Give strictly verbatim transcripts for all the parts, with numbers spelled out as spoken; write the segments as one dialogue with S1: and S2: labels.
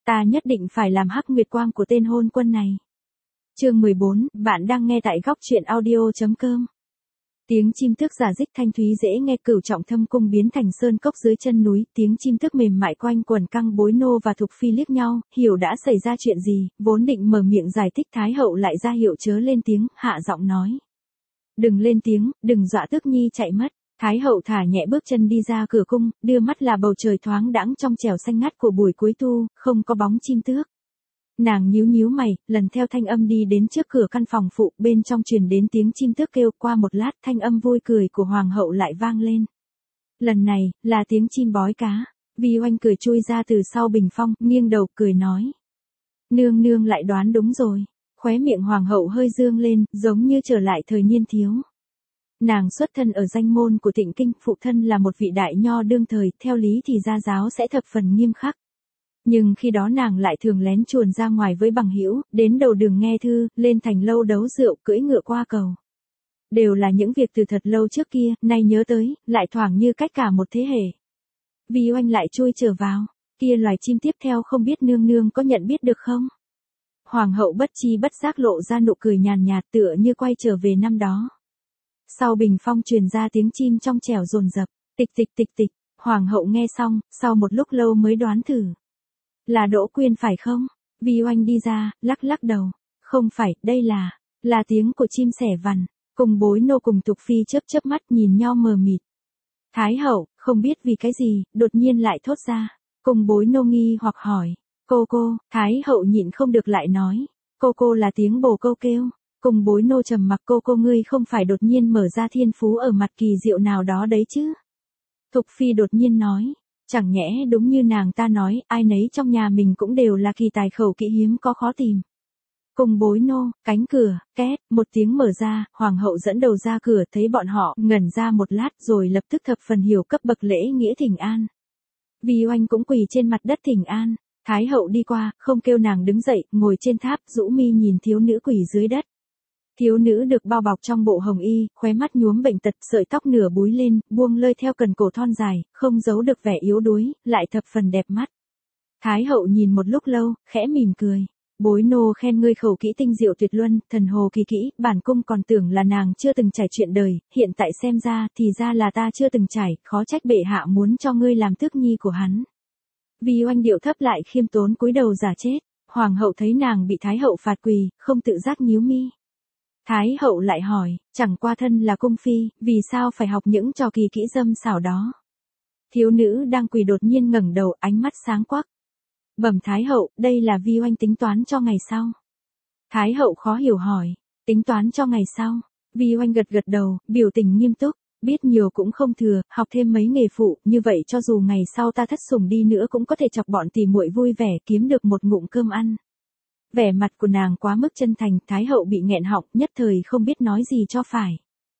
S1: Ta nhất định phải làm hắc nguyệt quang của tên hôn quân này. Chương mười bốn, bạn đang nghe tại góc truyện audio.com. Tiếng chim tước giả dích thanh thúy dễ nghe, Cửu Trọng Thâm cung biến thành sơn cốc dưới chân núi, tiếng chim tước mềm mại quanh quần. Căng Bối Nô và Thục Phi liếc nhau, hiểu đã xảy ra chuyện gì, vốn định mở miệng giải thích, Thái hậu lại ra hiệu chớ lên tiếng, hạ giọng nói: "Đừng lên tiếng, đừng dọa Tước Nhi chạy mất." Thái hậu thả nhẹ bước chân đi ra cửa cung, đưa mắt là bầu trời thoáng đãng trong trẻo xanh ngắt của buổi cuối thu, không có bóng chim tước. Nàng nhíu nhíu mày, lần theo thanh âm đi đến trước cửa căn phòng phụ, bên trong truyền đến tiếng chim tước kêu. Qua một lát, thanh âm vui cười của hoàng hậu lại vang lên. Lần này, là tiếng chim bói cá. Vi Oanh cười chui ra từ sau bình phong, nghiêng đầu cười nói: "Nương nương lại đoán đúng rồi." Khóe miệng hoàng hậu hơi dương lên, giống như trở lại thời niên thiếu. Nàng xuất thân ở danh môn của Thịnh Kinh, phụ thân là một vị đại nho đương thời, theo lý thì gia giáo sẽ thập phần nghiêm khắc. Nhưng khi đó nàng lại thường lén chuồn ra ngoài với bằng hữu, đến đầu đường nghe thư, lên thành lâu đấu rượu, cưỡi ngựa qua cầu. Đều là những việc từ thật lâu trước kia, nay nhớ tới, lại thoảng như cách cả một thế hệ. Vi Oanh lại chui trở vào, kia loài chim tiếp theo không biết nương nương có nhận biết được không? Hoàng hậu bất chi bất giác lộ ra nụ cười nhàn nhạt, tựa như quay trở về năm đó. Sau bình phong truyền ra tiếng chim trong trẻo dồn dập, tịch tịch tịch tịch. Hoàng hậu nghe xong, sau một lúc lâu mới đoán thử. Là Đỗ Quyên phải không? Vi Oanh đi ra, lắc lắc đầu. Không phải, đây là, là tiếng của chim sẻ vằn. Cùng Bối Nô cùng Thục Phi chớp chớp mắt nhìn nhau mờ mịt. Thái hậu, không biết vì cái gì, đột nhiên lại thốt ra. Cùng Bối Nô nghi hoặc hỏi: "Cô cô?" Thái hậu nhịn không được lại nói: "Cô cô là tiếng bồ câu kêu." Cùng Bối Nô trầm mặc: "Cô cô ngươi không phải đột nhiên mở ra thiên phú ở mặt kỳ diệu nào đó đấy chứ?" Thục Phi đột nhiên nói: "Chẳng nhẽ đúng như nàng ta nói, ai nấy trong nhà mình cũng đều là kỳ tài khẩu kỹ hiếm có khó tìm." Cùng Bối Nô, cánh cửa, két, một tiếng mở ra, hoàng hậu dẫn đầu ra cửa, thấy bọn họ, ngẩn ra một lát rồi lập tức thập phần hiểu cấp bậc lễ nghĩa thỉnh an. Vi Oanh cũng quỳ trên mặt đất thỉnh an. Thái hậu đi qua, không kêu nàng đứng dậy, ngồi trên tháp, rũ mi nhìn thiếu nữ quỳ dưới đất. Thiếu nữ được bao bọc trong bộ hồng y, khóe mắt nhuốm bệnh tật, sợi tóc nửa búi lên, buông lơi theo cần cổ thon dài, không giấu được vẻ yếu đuối, lại thập phần đẹp mắt. Thái hậu nhìn một lúc lâu, khẽ mỉm cười. "Bối Nô khen ngươi khẩu kỹ tinh diệu tuyệt luân, thần hồ kỳ kỹ, bản cung còn tưởng là nàng chưa từng trải chuyện đời, hiện tại xem ra, thì ra là ta chưa từng trải, khó trách bệ hạ muốn cho ngươi làm tước nhi của hắn." Vi Oanh điệu thấp lại khiêm tốn cúi đầu giả chết. Hoàng hậu thấy nàng bị Thái hậu phạt quỳ, không tự giác nhíu mi. Thái hậu lại hỏi: "Chẳng qua thân là cung phi, vì sao phải học những trò kỳ kỹ dâm xảo đó?" Thiếu nữ đang quỳ đột nhiên ngẩng đầu, ánh mắt sáng quắc. "Bẩm Thái hậu, đây là Vi Oanh tính toán cho ngày sau." Thái hậu khó hiểu hỏi: "Tính toán cho ngày sau?" Vi Oanh gật gật đầu, biểu tình nghiêm túc. "Biết nhiều cũng không thừa, học thêm mấy nghề phụ, như vậy cho dù ngày sau ta thất sủng đi nữa cũng có thể chọc bọn tỉ muội vui vẻ, kiếm được một ngụm cơm ăn." Vẻ mặt của nàng quá mức chân thành, Thái hậu bị nghẹn họng, nhất thời không biết nói gì cho phải.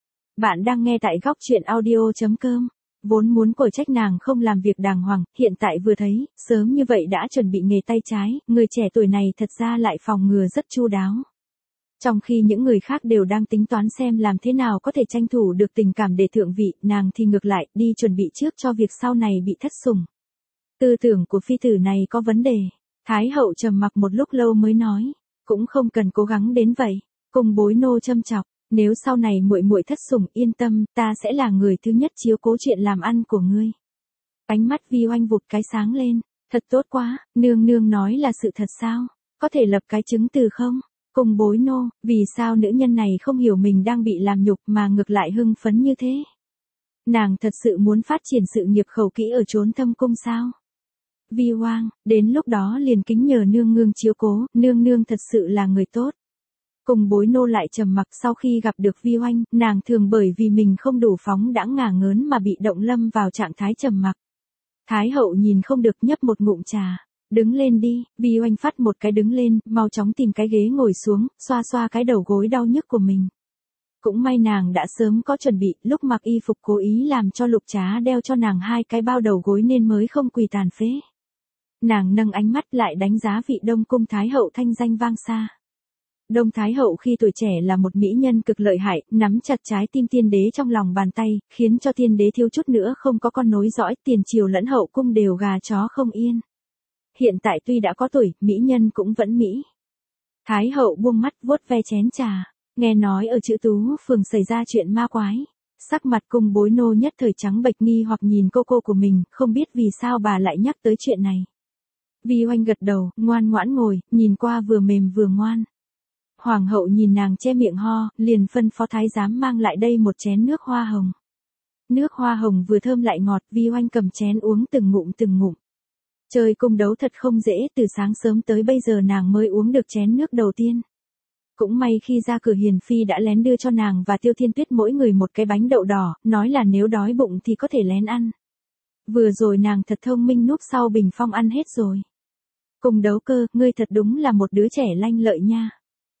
S1: Bạn đang nghe tại góc truyện audio.com. Vốn muốn cổi trách nàng không làm việc đàng hoàng, hiện tại vừa thấy, sớm như vậy đã chuẩn bị nghề tay trái, người trẻ tuổi này thật ra lại phòng ngừa rất chu đáo. Trong khi những người khác đều đang tính toán xem làm thế nào có thể tranh thủ được tình cảm để thượng vị, nàng thì ngược lại, đi chuẩn bị trước cho việc sau này bị thất sủng. Tư tưởng của phi tử này có vấn đề. Thái hậu trầm mặc một lúc lâu mới nói: "Cũng không cần cố gắng đến vậy." Cùng Bối Nô châm chọc: "Nếu sau này muội muội thất sủng, yên tâm, ta sẽ là người thứ nhất chiếu cố chuyện làm ăn của ngươi." Ánh mắt Vi Oanh vụt cái sáng lên. "Thật tốt quá, nương nương nói là sự thật sao? Có thể lập cái chứng từ không?" Cùng Bối Nô, vì sao nữ nhân này không hiểu mình đang bị làm nhục mà ngược lại hưng phấn như thế? Nàng thật sự muốn phát triển sự nghiệp khẩu kỹ ở chốn thâm cung sao? Vi Oang, đến lúc đó liền kính nhờ nương nương chiếu cố, nương nương thật sự là người tốt. Cùng Bối Nô lại trầm mặc, sau khi gặp được Vi Oanh, nàng thường bởi vì mình không đủ phóng đãng ngả ngớn mà bị động lâm vào trạng thái trầm mặc. Thái hậu nhìn không được nhấp một ngụm trà. "Đứng lên đi." Vi Oanh phát một cái đứng lên, mau chóng tìm cái ghế ngồi xuống, xoa xoa cái đầu gối đau nhức của mình. Cũng may nàng đã sớm có chuẩn bị, lúc mặc y phục cố ý làm cho Lục Trá đeo cho nàng hai cái bao đầu gối nên mới không quỳ tàn phế. Nàng nâng ánh mắt lại đánh giá vị Đông cung Thái hậu thanh danh vang xa. Đông Thái hậu khi tuổi trẻ là một mỹ nhân cực lợi hại, nắm chặt trái tim tiên đế trong lòng bàn tay, khiến cho tiên đế thiếu chút nữa không có con nối dõi, tiền triều lẫn hậu cung đều gà chó không yên. hiện tại tuy đã có tuổi, mỹ nhân cũng vẫn mỹ. Thái hậu buông mắt vuốt ve chén trà, nghe nói ở Chữ Tú phường xảy ra chuyện ma quái. Sắc mặt cung bối nô nhất thời trắng bệch nghi hoặc nhìn cô cô của mình, không biết vì sao bà lại nhắc tới chuyện này. Vi Oanh gật đầu, ngoan ngoãn ngồi, nhìn qua vừa mềm vừa ngoan. Hoàng hậu nhìn nàng che miệng ho, liền phân phó thái giám mang lại đây một chén nước hoa hồng. Nước hoa hồng vừa thơm lại ngọt, Vi Oanh cầm chén uống từng ngụm từng ngụm. Chơi cung đấu thật không dễ, từ sáng sớm tới bây giờ nàng mới uống được chén nước đầu tiên. Cũng may khi ra cửa Hiền Phi đã lén đưa cho nàng và Tiêu Thiên Tuyết mỗi người một cái bánh đậu đỏ, nói là nếu đói bụng thì có thể lén ăn. Vừa rồi nàng thật thông minh núp sau bình phong ăn hết rồi. Cung đấu cơ, ngươi thật đúng là một đứa trẻ lanh lợi nha.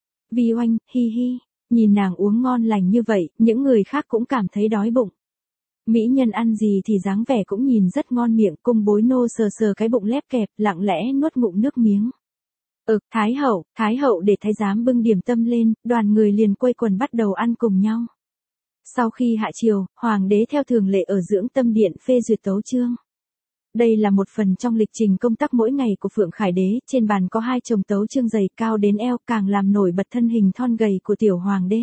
S1: Vi Oanh, hi hi, nhìn nàng uống ngon lành như vậy, những người khác cũng cảm thấy đói bụng. Mỹ nhân ăn gì thì dáng vẻ cũng nhìn rất ngon miệng, cung bối nô sờ sờ cái bụng lép kẹp, lặng lẽ nuốt ngụm nước miếng. Ừ, Thái hậu, Thái hậu để thái giám bưng điểm tâm lên, đoàn người liền quây quần bắt đầu ăn cùng nhau. Sau khi hạ triều, hoàng đế theo thường lệ ở dưỡng tâm điện phê duyệt tấu chương. Đây là một phần trong lịch trình công tác mỗi ngày của Phượng Khải đế, trên bàn có hai chồng tấu chương dày cao đến eo càng làm nổi bật thân hình thon gầy của tiểu hoàng đế.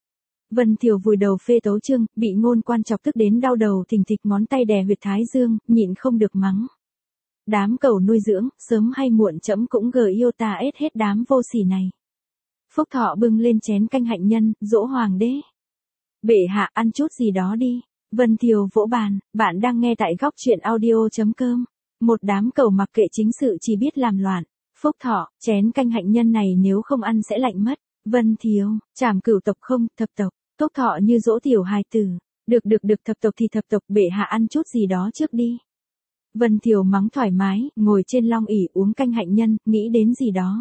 S1: Vân Thiều vùi đầu phê tấu chương, bị ngôn quan chọc tức đến đau đầu thình thịch ngón tay đè huyệt thái dương, nhịn không được mắng. Đám cẩu nuôi dưỡng, sớm hay muộn trẫm cũng gờ yêu ta ết hết đám vô sỉ này. Phúc Thọ bưng lên chén canh hạnh nhân, dỗ hoàng đế. Bệ hạ ăn chút gì đó đi. Vân Thiều vỗ bàn, bạn đang nghe tại góc truyện audio chấm com. Một đám cẩu mặc kệ chính sự chỉ biết làm loạn. Phúc Thọ, chén canh hạnh nhân này nếu không ăn sẽ lạnh mất. Vân Thiều, trảm cửu tộc không, thập tộc. Phúc Thọ như dỗ tiểu hài tử. Được được được thập tộc thì thập tộc, bệ hạ ăn chút gì đó trước đi. Vân Thiều mắng thoải mái, ngồi trên long ỷ uống canh hạnh nhân, nghĩ đến gì đó.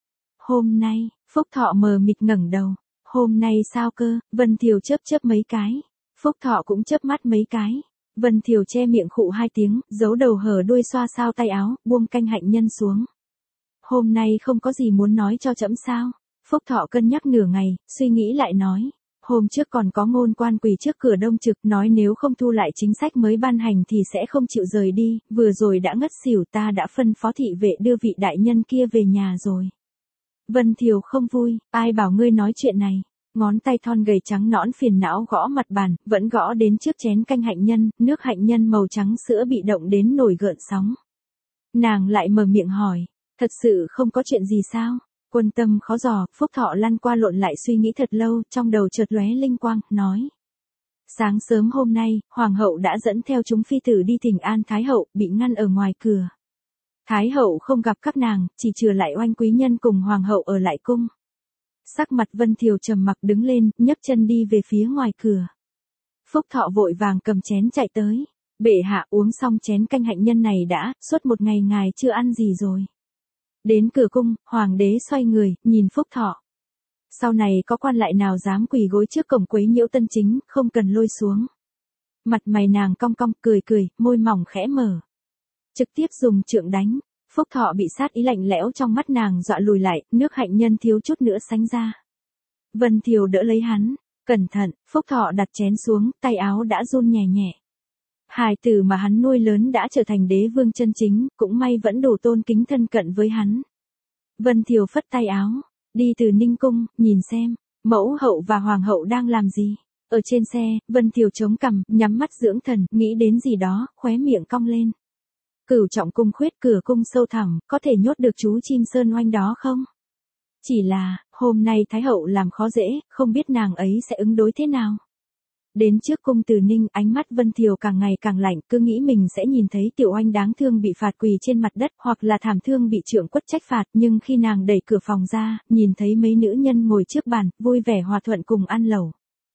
S1: Hôm nay, Phúc Thọ mờ mịt ngẩng đầu. Hôm nay sao cơ? Vân Thiều chớp chớp mấy cái. Phúc Thọ cũng chớp mắt mấy cái. Vân Thiều che miệng khụ hai tiếng, giấu đầu hở đuôi xoa sao tay áo, buông canh hạnh nhân xuống. Hôm nay không có gì muốn nói cho trẫm sao? Phúc Thọ cân nhắc nửa ngày, suy nghĩ lại nói. Hôm trước còn có ngôn quan quỳ trước cửa đông trực nói nếu không thu lại chính sách mới ban hành thì sẽ không chịu rời đi, vừa rồi đã ngất xỉu, ta đã phân phó thị vệ đưa vị đại nhân kia về nhà rồi. Vân Thiều không vui, ai bảo ngươi nói chuyện này. Ngón tay thon gầy trắng nõn phiền não gõ mặt bàn, vẫn gõ đến trước chén canh hạnh nhân, nước hạnh nhân màu trắng sữa bị động đến nổi gợn sóng. Nàng lại mở miệng hỏi, thật sự không có chuyện gì sao? Quân tâm khó dò, Phúc Thọ lăn qua lộn lại suy nghĩ thật lâu, trong đầu chợt lóe linh quang, nói. Sáng sớm hôm nay, Hoàng hậu đã dẫn theo chúng phi tử đi thỉnh an Thái hậu, bị ngăn ở ngoài cửa. Thái hậu không gặp các nàng, chỉ chừa lại Oanh quý nhân cùng Hoàng hậu ở lại cung. Sắc mặt Vân Thiều trầm mặc đứng lên, nhấc chân đi về phía ngoài cửa. Phúc Thọ vội vàng cầm chén chạy tới. Bệ hạ uống xong chén canh hạnh nhân này đã, suốt một ngày ngài chưa ăn gì rồi. Đến cửa cung, hoàng đế xoay người, nhìn Phúc Thọ. Sau này có quan lại nào dám quỳ gối trước cổng quấy nhiễu tân chính, không cần lôi xuống. Mặt mày nàng cong cong, cười cười, môi mỏng khẽ mở. Trực tiếp dùng trượng đánh. Phúc Thọ bị sát ý lạnh lẽo trong mắt nàng dọa lùi lại, nước hạnh nhân thiếu chút nữa sánh ra. Vân Thiều đỡ lấy hắn, cẩn thận, Phúc Thọ đặt chén xuống, tay áo đã run nhẹ nhẹ. Hài tử mà hắn nuôi lớn đã trở thành đế vương chân chính, cũng may vẫn đủ tôn kính thân cận với hắn. Vân Thiều phất tay áo, đi từ Ninh Cung, nhìn xem, mẫu hậu và hoàng hậu đang làm gì. Ở trên xe, Vân Thiều chống cằm, nhắm mắt dưỡng thần, nghĩ đến gì đó, khóe miệng cong lên. Cửu trọng cung khuyết, cửa cung sâu thẳm, có thể nhốt được chú chim sơn oanh đó không? Chỉ là, hôm nay Thái hậu làm khó dễ, không biết nàng ấy sẽ ứng đối thế nào. Đến trước cung Từ Ninh, ánh mắt Vân Thiều càng ngày càng lạnh, cứ nghĩ mình sẽ nhìn thấy tiểu oanh đáng thương bị phạt quỳ trên mặt đất, hoặc là thảm thương bị trượng quất trách phạt, nhưng khi nàng đẩy cửa phòng ra, nhìn thấy mấy nữ nhân ngồi trước bàn, vui vẻ hòa thuận cùng ăn lẩu.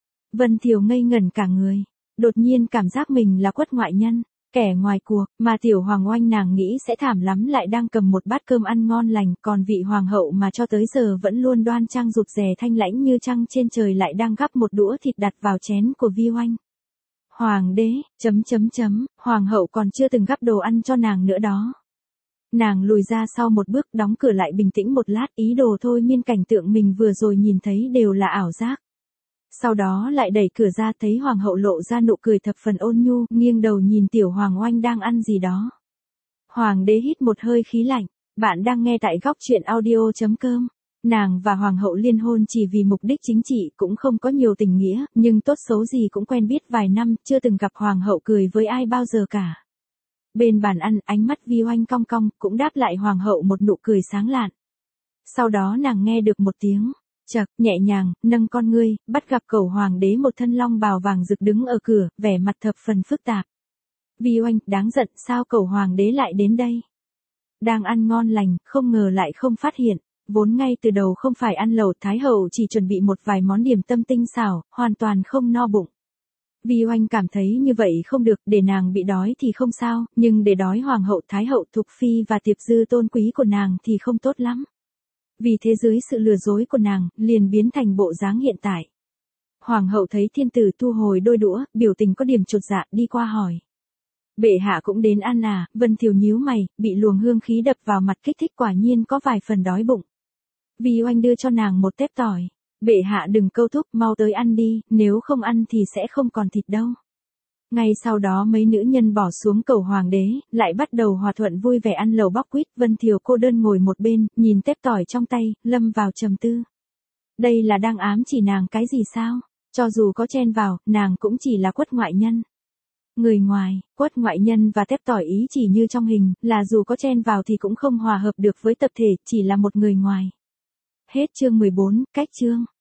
S1: Vân Thiều ngây ngẩn cả người, đột nhiên cảm giác mình là quất ngoại nhân. Kẻ ngoài cuộc, mà tiểu hoàng oanh nàng nghĩ sẽ thảm lắm lại đang cầm một bát cơm ăn ngon lành, còn vị hoàng hậu mà cho tới giờ vẫn luôn đoan trang rụt rè thanh lãnh như trăng trên trời lại đang gắp một đũa thịt đặt vào chén của Vi Oanh. Hoàng đế, chấm chấm chấm, hoàng hậu còn chưa từng gắp đồ ăn cho nàng nữa đó. Nàng lùi ra sau một bước, đóng cửa lại bình tĩnh một lát, ý đồ thôi miên cảnh tượng mình vừa rồi nhìn thấy đều là ảo giác. Sau đó lại đẩy cửa ra thấy hoàng hậu lộ ra nụ cười thập phần ôn nhu, nghiêng đầu nhìn tiểu hoàng oanh đang ăn gì đó. Hoàng đế hít một hơi khí lạnh. Bạn đang nghe tại góc truyện audio chấm com. Nàng và hoàng hậu liên hôn chỉ vì mục đích chính trị, cũng không có nhiều tình nghĩa, nhưng tốt xấu gì cũng quen biết vài năm, chưa từng gặp hoàng hậu cười với ai bao giờ cả. Bên bàn ăn, ánh mắt Vi Oanh cong cong, cũng đáp lại hoàng hậu một nụ cười sáng lạn. Sau đó nàng nghe được một tiếng chậc, nhẹ nhàng, nâng con ngươi, bắt gặp cẩu hoàng đế một thân long bào vàng rực đứng ở cửa, vẻ mặt thập phần phức tạp. Vi Oanh, đáng giận, sao cẩu hoàng đế lại đến đây? Đang ăn ngon lành, không ngờ lại không phát hiện. Vốn ngay từ đầu không phải ăn lẩu, Thái hậu chỉ chuẩn bị một vài món điểm tâm tinh xảo, hoàn toàn không no bụng. Vi Oanh cảm thấy như vậy không được, để nàng bị đói thì không sao, nhưng để đói hoàng hậu, Thái hậu, Thục phi và tiệp dư tôn quý của nàng thì không tốt lắm. Vì thế dưới sự lừa dối của nàng, liền biến thành bộ dáng hiện tại. Hoàng hậu thấy thiên tử thu hồi đôi đũa, biểu tình có điểm chột dạ, đi qua hỏi. Bệ hạ cũng đến ăn à? Vân Thiều nhíu mày, bị luồng hương khí đập vào mặt kích thích, quả nhiên có vài phần đói bụng. Vi Oanh đưa cho nàng một tép tỏi. Bệ hạ đừng câu thúc, mau tới ăn đi, nếu không ăn thì sẽ không còn thịt đâu. Ngay sau đó mấy nữ nhân bỏ xuống cẩu hoàng đế, lại bắt đầu hòa thuận vui vẻ ăn lẩu bóc quýt. Vân Thiều cô đơn ngồi một bên, nhìn tép tỏi trong tay, lâm vào trầm tư. Đây là đang ám chỉ nàng cái gì sao? Cho dù có chen vào, nàng cũng chỉ là quất ngoại nhân. Người ngoài, quất ngoại nhân và tép tỏi ý chỉ như trong hình, là dù có chen vào thì cũng không hòa hợp được với tập thể, chỉ là một người ngoài. Hết chương mười bốn, cách chương.